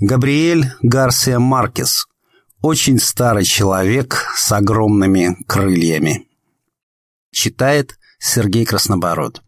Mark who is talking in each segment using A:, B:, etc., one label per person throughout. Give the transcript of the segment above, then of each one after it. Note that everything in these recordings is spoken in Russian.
A: Габриэль Гарсия Маркес. Очень старый человек с огромными крыльями. Читает Сергей Краснобород.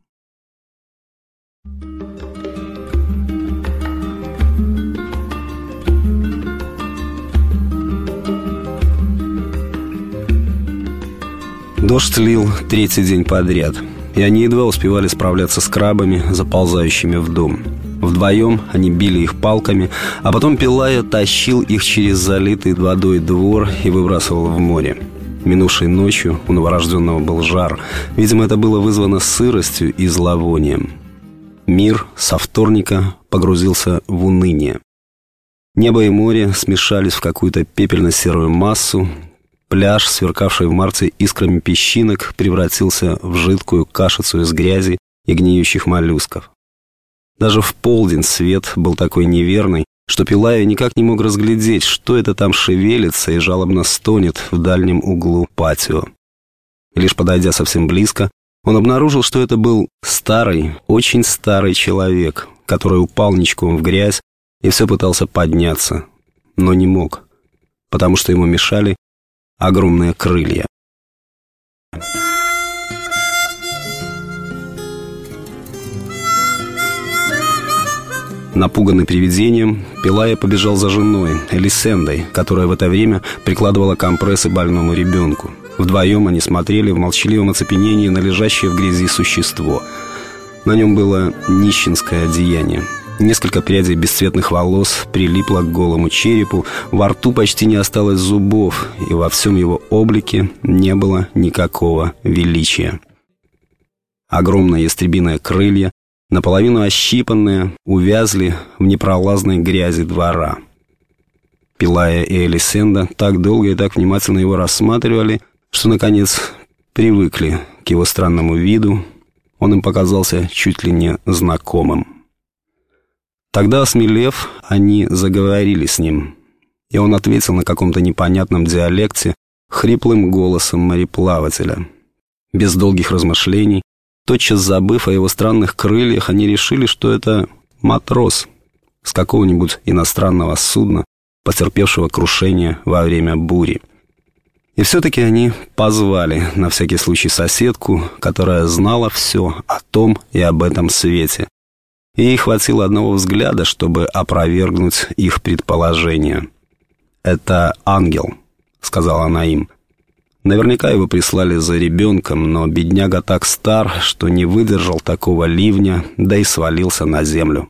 B: Дождь лил третий день подряд, и они едва успевали справляться с крабами, заползающими в дом. Вдвоем они били их палками, а потом Пелайо тащил их через залитый водой двор и выбрасывал в море. Минувшей ночью у новорожденного был жар. Видимо, это было вызвано сыростью и зловонием. Мир со вторника погрузился в уныние. Небо и море смешались в какую-то пепельно-серую массу. Пляж, сверкавший в марте искрами песчинок, превратился в жидкую кашицу из грязи и гниющих моллюсков. Даже в полдень свет был такой неверный, что Пелайо никак не мог разглядеть, что это там шевелится и жалобно стонет в дальнем углу патио. И лишь подойдя совсем близко, он обнаружил, что это был старый, очень старый человек, который упал ничком в грязь и все пытался подняться, но не мог, потому что ему мешали огромные крылья. Напуганный привидением, Пелайо побежал за женой, Элисендой, которая в это время прикладывала компрессы больному ребенку. Вдвоем они смотрели в молчаливом оцепенении на лежащее в грязи существо. На нем было нищенское одеяние. Несколько прядей бесцветных волос прилипло к голому черепу, во рту почти не осталось зубов, и во всем его облике не было никакого величия. Огромные ястребиные крылья, наполовину ощипанные, увязли в непролазной грязи двора. Пелайо и Элисенда так долго и так внимательно его рассматривали, что, наконец, привыкли к его странному виду. Он им показался чуть ли не знакомым. Тогда, осмелев, они заговорили с ним, и он ответил на каком-то непонятном диалекте хриплым голосом мореплавателя. Без долгих размышлений, тотчас забыв о его странных крыльях, они решили, что это матрос с какого-нибудь иностранного судна, потерпевшего крушение во время бури. И все-таки они позвали на всякий случай соседку, которая знала все о том и об этом свете. И ей хватило одного взгляда, чтобы опровергнуть их предположение. «Это ангел», — сказала она им. Наверняка его прислали за ребенком, но бедняга так стар, что не выдержал такого ливня, да и свалился на землю.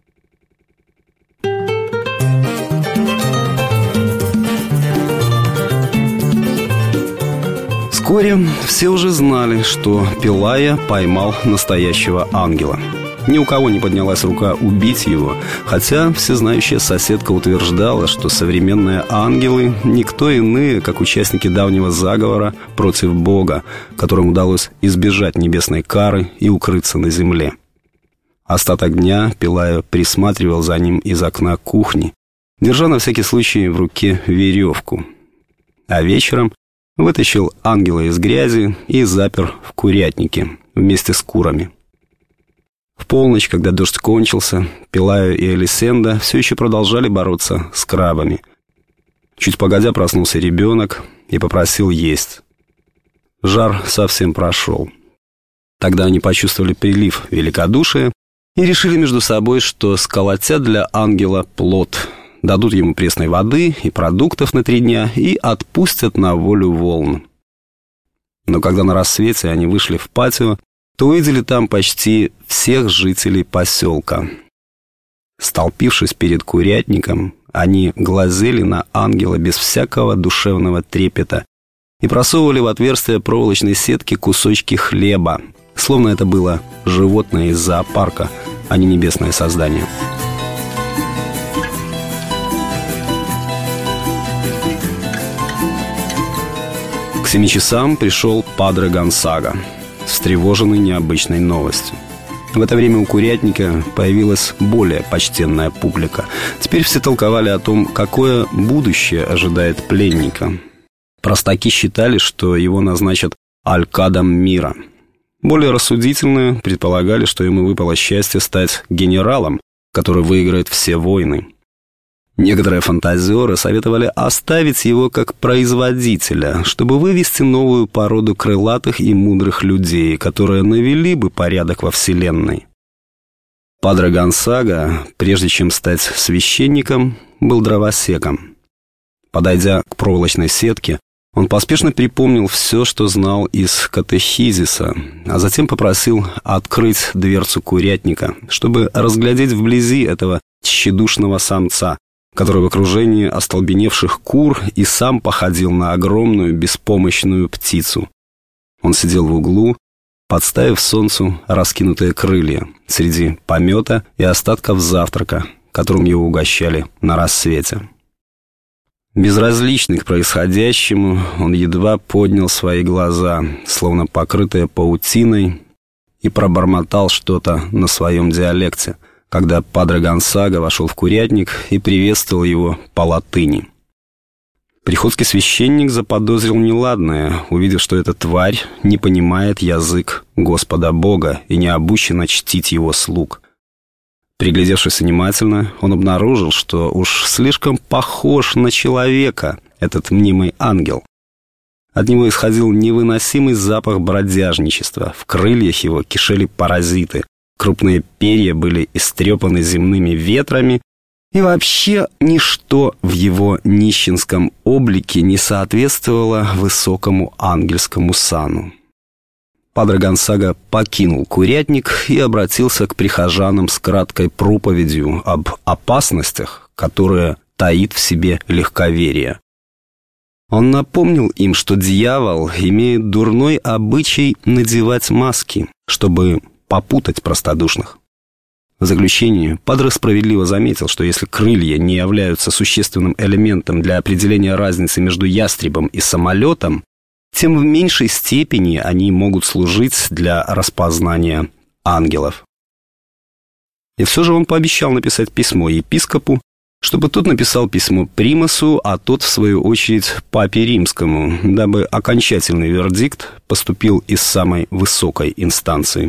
B: Вскоре все уже знали, что Пелайо поймал настоящего ангела. Ни у кого не поднялась рука убить его, хотя всезнающая соседка утверждала, что современные ангелы – никто иные, как участники давнего заговора против Бога, которым удалось избежать небесной кары и укрыться на земле. Остаток дня Пелайо присматривал за ним из окна кухни, держа на всякий случай в руке веревку. А вечером вытащил ангела из грязи и запер в курятнике вместе с курами. В полночь, когда дождь кончился, Пелайо и Элисенда все еще продолжали бороться с крабами. Чуть погодя проснулся ребенок и попросил есть. Жар совсем прошел. Тогда они почувствовали прилив великодушия и решили между собой, что сколотят для ангела плот, дадут ему пресной воды и продуктов на 3 дня и отпустят на волю волн. Но когда на рассвете они вышли в патио, то увидели там почти всех жителей поселка. Столпившись перед курятником, они глазели на ангела без всякого душевного трепета и просовывали в отверстие проволочной сетки кусочки хлеба, словно это было животное из зоопарка, а не небесное создание. К 7 часам пришел падре Гонсага, встревоженный необычной новостью. В это время у курятника появилась более почтенная публика. Теперь все толковали о том, какое будущее ожидает пленника. Простаки считали, что его назначат алькадом мира. Более рассудительные предполагали, что ему выпало счастье стать генералом, который выиграет все войны. Некоторые фантазеры советовали оставить его как производителя, чтобы вывести новую породу крылатых и мудрых людей, которые навели бы порядок во Вселенной. Падре Гонсага, прежде чем стать священником, был дровосеком. Подойдя к проволочной сетке, он поспешно припомнил все, что знал из катехизиса, а затем попросил открыть дверцу курятника, чтобы разглядеть вблизи этого тщедушного самца, который в окружении остолбеневших кур и сам походил на огромную беспомощную птицу. Он сидел в углу, подставив солнцу раскинутые крылья среди помета и остатков завтрака, которым его угощали на рассвете. Безразличный к происходящему, он едва поднял свои глаза, словно покрытые паутиной, и пробормотал что-то на своем диалекте, когда Падре Гонсага вошел в курятник и приветствовал его по латыни. Приходский священник заподозрил неладное, увидев, что эта тварь не понимает язык Господа Бога и не обучена чтить его слуг. Приглядевшись внимательно, он обнаружил, что уж слишком похож на человека этот мнимый ангел. От него исходил невыносимый запах бродяжничества, в крыльях его кишели паразиты, крупные перья были истрепаны земными ветрами, и вообще ничто в его нищенском облике не соответствовало высокому ангельскому сану. Падре Гонсага покинул курятник и обратился к прихожанам с краткой проповедью об опасностях, которые таит в себе легковерие. Он напомнил им, что дьявол имеет дурной обычай надевать маски, чтобы попутать простодушных. В заключение Падре справедливо заметил, что если крылья не являются существенным элементом для определения разницы между ястребом и самолетом, тем в меньшей степени они могут служить для распознания ангелов. И все же он пообещал написать письмо епископу, чтобы тот написал письмо примасу, а тот, в свою очередь, папе римскому, дабы окончательный вердикт поступил из самой высокой инстанции.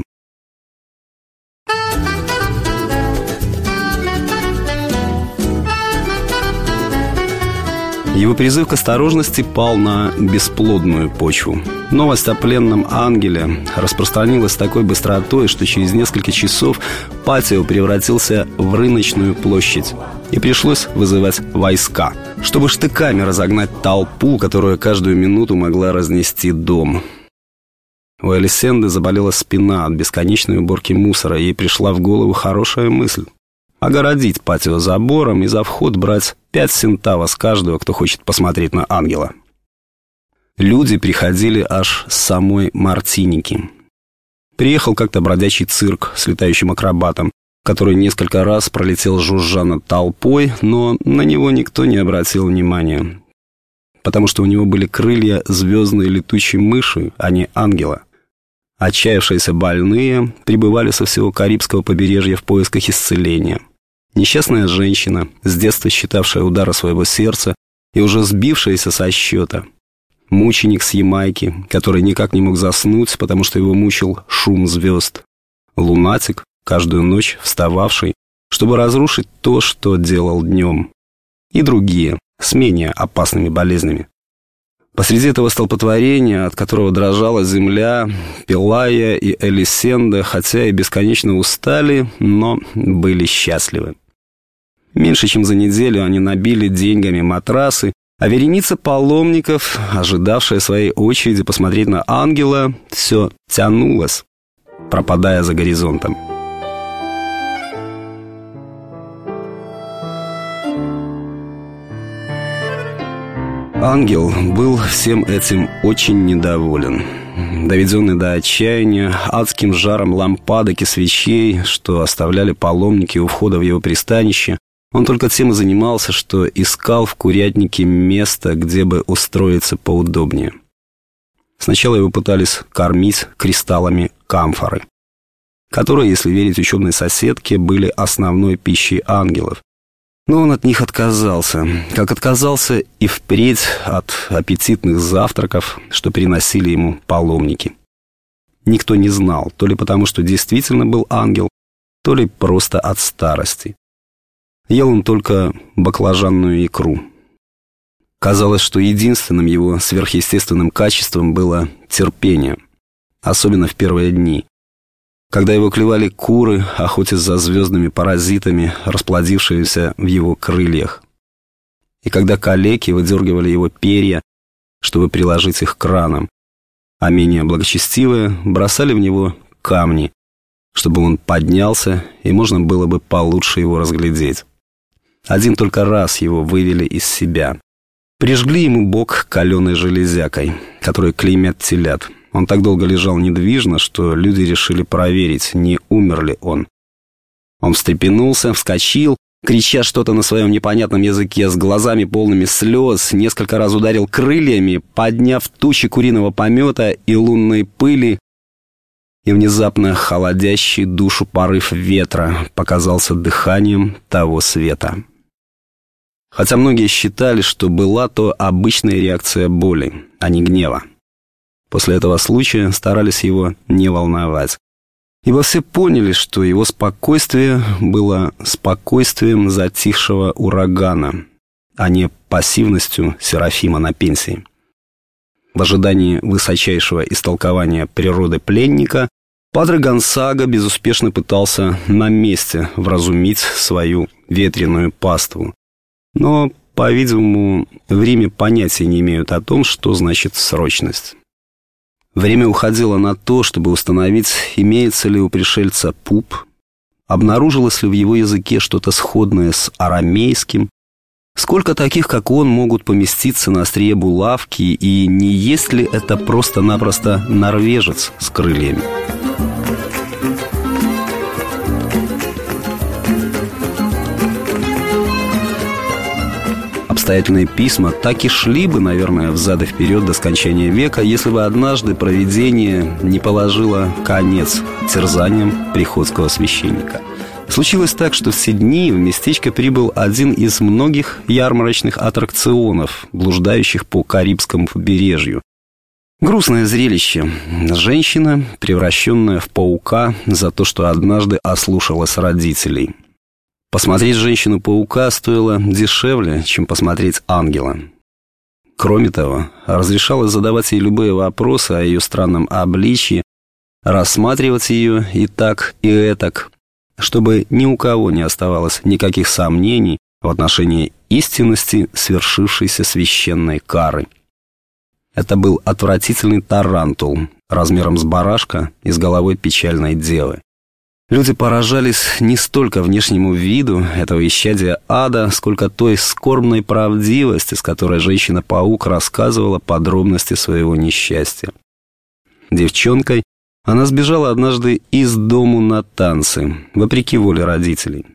B: Его призыв к осторожности пал на бесплодную почву. Новость о пленном ангеле распространилась с такой быстротой, что через несколько часов патио превратился в рыночную площадь, и пришлось вызывать войска, чтобы штыками разогнать толпу, которая каждую минуту могла разнести дом. У Элисенды заболела спина от бесконечной уборки мусора, и ей пришла в голову хорошая мысль — огородить патио забором и за вход брать 5 сентаво с каждого, кто хочет посмотреть на ангела. Люди приходили аж с самой Мартиники. Приехал как-то бродячий цирк с летающим акробатом, который несколько раз пролетел жужжа над толпой, но на него никто не обратил внимания, потому что у него были крылья звездной летучей мыши, а не ангела. Отчаявшиеся больные прибывали со всего Карибского побережья в поисках исцеления. Несчастная женщина, с детства считавшая удары своего сердца и уже сбившаяся со счета. Мученик с Ямайки, который никак не мог заснуть, потому что его мучил шум звезд. Лунатик, каждую ночь встававший, чтобы разрушить то, что делал днем. И другие, с менее опасными болезнями. Посреди этого столпотворения, от которого дрожала земля, Пелая и Элисенда, хотя и бесконечно устали, но были счастливы. Меньше чем за неделю они набили деньгами матрасы, а вереница паломников, ожидавшая своей очереди посмотреть на ангела, все тянулась, пропадая за горизонтом. Ангел был всем этим очень недоволен. Доведенный до отчаяния адским жаром лампадок и свечей, что оставляли паломники у входа в его пристанище, он только тем и занимался, что искал в курятнике место, где бы устроиться поудобнее. Сначала его пытались кормить кристаллами камфоры, которые, если верить ученой соседке, были основной пищей ангелов. Но он от них отказался, как отказался и впредь от аппетитных завтраков, что приносили ему паломники. Никто не знал, то ли потому, что действительно был ангел, то ли просто от старости. Ел он только баклажанную икру. Казалось, что единственным его сверхъестественным качеством было терпение, особенно в первые дни, когда его клевали куры, охотясь за звездными паразитами, расплодившимися в его крыльях, и когда калеки выдергивали его перья, чтобы приложить их к ранам, а менее благочестивые бросали в него камни, чтобы он поднялся, и можно было бы получше его разглядеть. Один только раз его вывели из себя. Прижгли ему бок каленой железякой, которой клеймят телят. Он так долго лежал недвижно, что люди решили проверить, не умер ли он. Он встрепенулся, вскочил, крича что-то на своем непонятном языке, с глазами полными слез, несколько раз ударил крыльями, подняв тучи куриного помета и лунной пыли, и внезапно холодящий душу порыв ветра показался дыханием того света. Хотя многие считали, что была то обычная реакция боли, а не гнева. После этого случая старались его не волновать, ибо все поняли, что его спокойствие было спокойствием затихшего урагана, а не пассивностью Серафима на пенсии. В ожидании высочайшего истолкования природы пленника Падре Гонсага безуспешно пытался на месте вразумить свою ветреную паству. Но, по-видимому, в Риме понятия не имеют о том, что значит срочность. Время уходило на то, чтобы установить, имеется ли у пришельца пуп, обнаружилось ли в его языке что-то сходное с арамейским, сколько таких, как он, могут поместиться на острие булавки, и не есть ли это просто-напросто норвежец с крыльями. Обстоятельные письма так и шли бы, наверное, взад и вперед до скончания века, если бы однажды провидение не положило конец терзаниям приходского священника. Случилось так, что в все дни в местечко прибыл один из многих ярмарочных аттракционов, блуждающих по Карибскому побережью. Грустное зрелище. Женщина, превращенная в паука за то, что однажды ослушалась родителей. Посмотреть женщину-паука стоило дешевле, чем посмотреть ангела. Кроме того, разрешалось задавать ей любые вопросы о ее странном обличье, рассматривать ее и так, и этак, чтобы ни у кого не оставалось никаких сомнений в отношении истинности свершившейся священной кары. Это был отвратительный тарантул, размером с барашка и с головой печальной девы. Люди поражались не столько внешнему виду этого исчадия ада, сколько той скорбной правдивости, с которой женщина-паук рассказывала подробности своего несчастья. Девчонкой она сбежала однажды из дому на танцы, вопреки воле родителей.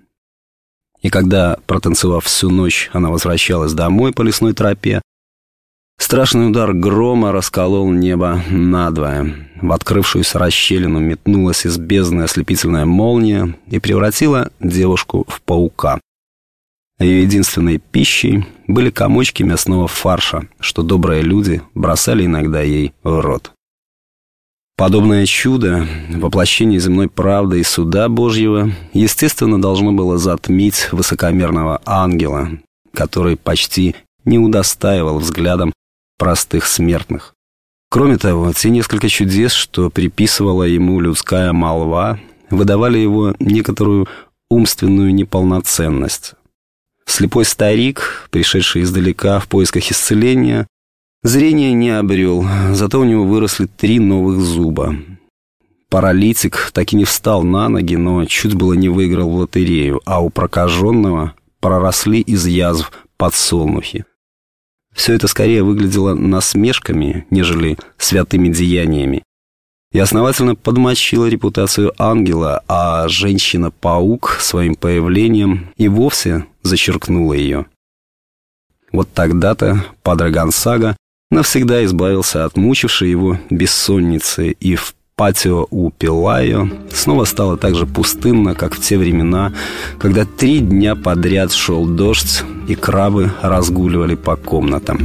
B: И когда, протанцевав всю ночь, она возвращалась домой по лесной тропе, страшный удар грома расколол небо надвое. В открывшуюся расщелину метнулась из бездны ослепительная молния и превратила девушку в паука. Ее единственной пищей были комочки мясного фарша, что добрые люди бросали иногда ей в рот. Подобное чудо, воплощение земной правды и суда Божьего, естественно, должно было затмить высокомерного ангела, который почти не удостаивал взглядом простых смертных. Кроме того, те несколько чудес, что приписывала ему людская молва, выдавали его некоторую умственную неполноценность. Слепой старик, пришедший издалека в поисках исцеления, зрение не обрел, зато у него выросли 3 новых зуба. Паралитик так и не встал на ноги, но чуть было не выиграл в лотерею, а у прокаженного проросли из язв подсолнухи. Все это скорее выглядело насмешками, нежели святыми деяниями, и основательно подмочило репутацию ангела, а женщина-паук своим появлением и вовсе зачеркнула ее. Вот тогда-то Падре Гонсага навсегда избавился от мучившей его бессонницы, и в патио у Пелайо снова стало так же пустынно, как в те времена, когда 3 дня подряд шел дождь, и крабы разгуливали по комнатам.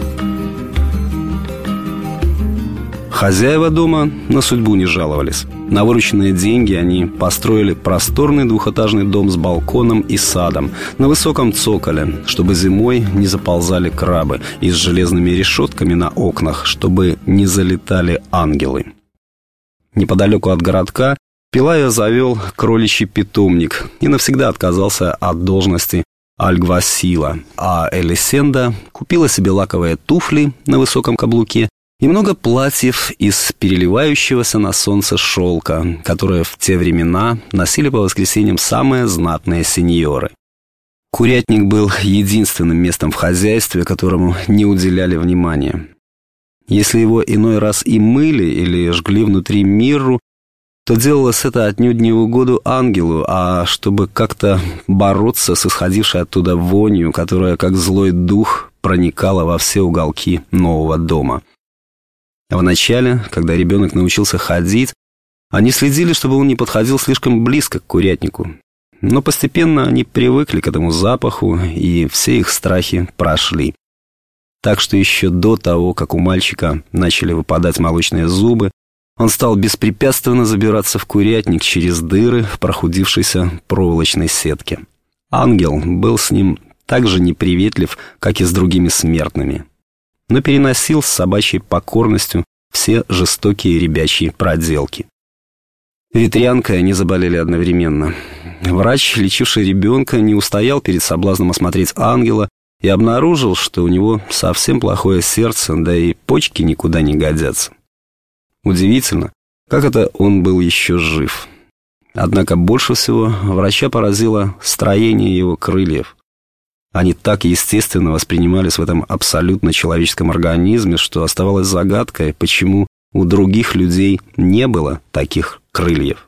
B: Хозяева дома на судьбу не жаловались. На вырученные деньги они построили просторный двухэтажный дом с балконом и садом на высоком цоколе, чтобы зимой не заползали крабы, и с железными решетками на окнах, чтобы не залетали ангелы. Неподалеку от городка Пелайо завел кроличий питомник и навсегда отказался от должности альгвасила, а Элисенда купила себе лаковые туфли на высоком каблуке и много платьев из переливающегося на солнце шелка, которые в те времена носили по воскресеньям самые знатные сеньоры. Курятник был единственным местом в хозяйстве, которому не уделяли внимания. Если его иной раз и мыли или жгли внутри мирру, то делалось это отнюдь не в угоду ангелу, а чтобы как-то бороться с исходившей оттуда вонью, которая, как злой дух, проникала во все уголки нового дома. Вначале, когда ребенок научился ходить, они следили, чтобы он не подходил слишком близко к курятнику. Но постепенно они привыкли к этому запаху, и все их страхи прошли. Так что еще до того, как у мальчика начали выпадать молочные зубы, он стал беспрепятственно забираться в курятник через дыры в прохудившейся проволочной сетке. Ангел был с ним так же неприветлив, как и с другими смертными, но переносил с собачьей покорностью все жестокие ребячьи проделки. Ветрянкой они заболели одновременно. Врач, лечивший ребенка, не устоял перед соблазном осмотреть ангела и обнаружил, что у него совсем плохое сердце, да и почки никуда не годятся. Удивительно, как это он был еще жив. Однако больше всего врача поразило строение его крыльев. Они так естественно воспринимались в этом абсолютно человеческом организме, что оставалось загадкой, почему у других людей не было таких крыльев.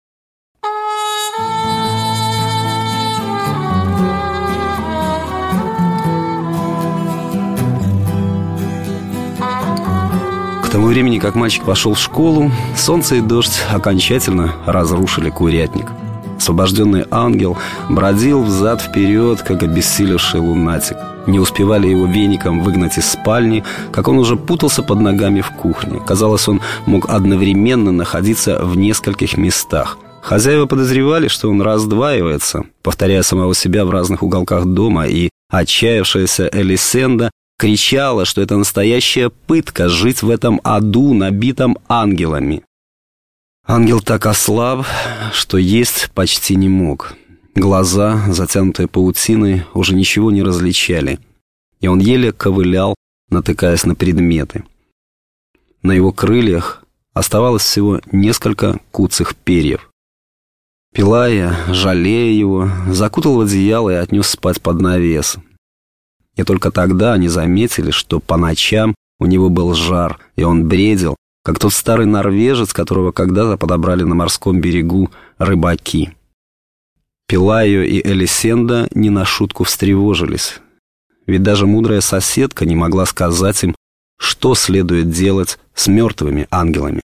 B: К тому времени, как мальчик пошел в школу, солнце и дождь окончательно разрушили курятник. Освобожденный ангел бродил взад-вперед, как обессилевший лунатик. Не успевали его веником выгнать из спальни, как он уже путался под ногами в кухне. Казалось, он мог одновременно находиться в нескольких местах. Хозяева подозревали, что он раздваивается, повторяя самого себя в разных уголках дома, и отчаявшаяся Элисенда кричала, что это настоящая пытка жить в этом аду, набитом ангелами. Ангел так ослаб, что есть почти не мог. Глаза, затянутые паутиной, уже ничего не различали, и он еле ковылял, натыкаясь на предметы. На его крыльях оставалось всего несколько куцых перьев. Пелайо, жалея его, закутал в одеяло и отнес спать под навес. И только тогда они заметили, что по ночам у него был жар, и он бредил, как тот старый норвежец, которого когда-то подобрали на морском берегу рыбаки. Пелайо и Элисенда не на шутку встревожились, ведь даже мудрая соседка не могла сказать им, что следует делать с мертвыми ангелами.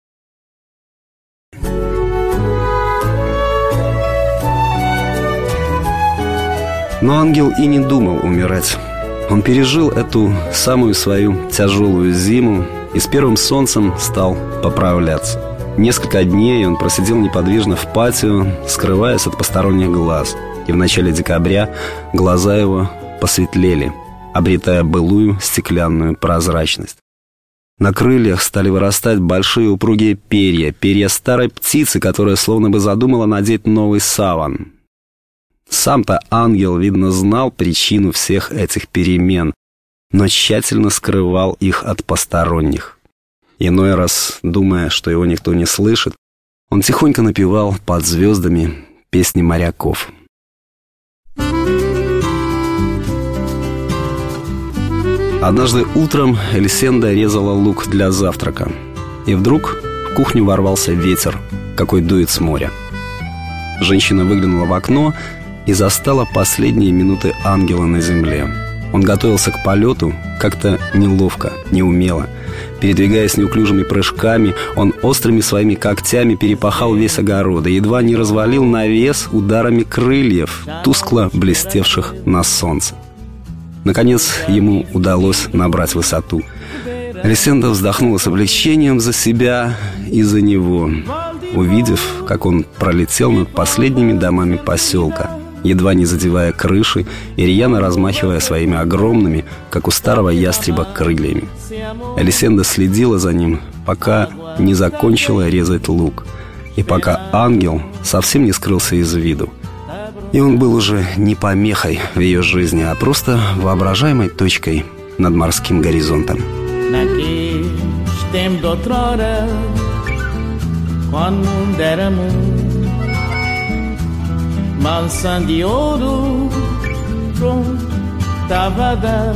B: Но ангел и не думал умирать. Он пережил эту самую свою тяжелую зиму и с первым солнцем стал поправляться. Несколько дней он просидел неподвижно в патио, скрываясь от посторонних глаз, и в начале декабря глаза его посветлели, обретая былую стеклянную прозрачность. На крыльях стали вырастать большие упругие перья, перья старой птицы, которая словно бы задумала надеть новый саван. Сам-то ангел, видно, знал причину всех этих перемен, но тщательно скрывал их от посторонних. Иной раз, думая, что его никто не слышит, он тихонько напевал под звездами песни моряков. Однажды утром Элисенда резала лук для завтрака, и вдруг в кухню ворвался ветер, какой дует с моря. Женщина выглянула в окно и застала последние минуты ангела на земле. Он готовился к полету как-то неловко, неумело. Передвигаясь неуклюжими прыжками, он острыми своими когтями перепахал весь огород и едва не развалил навес ударами крыльев, тускло блестевших на солнце. Наконец ему удалось набрать высоту. Элисенда вздохнула с облегчением за себя и за него. увидев, как он пролетел над последними домами поселка, едва не задевая крыши и рьяно размахивая своими огромными, как у старого ястреба, крыльями. Элисенда следила за ним, пока не закончила резать лук, и пока ангел совсем не скрылся из виду. И он был уже не помехой в ее жизни, а просто воображаемой точкой над морским горизонтом.
C: Mansão de ouro, tava da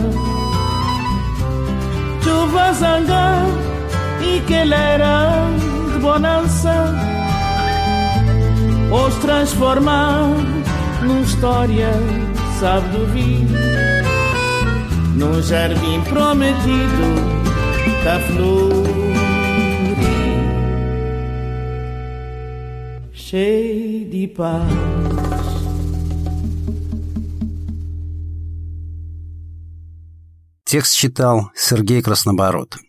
C: chuva zanga e que era de bonança, os transformar numa história, sabe do vinho, num jardim prometido da flor, cheio de paz.
A: Текст читал Сергей Краснобород.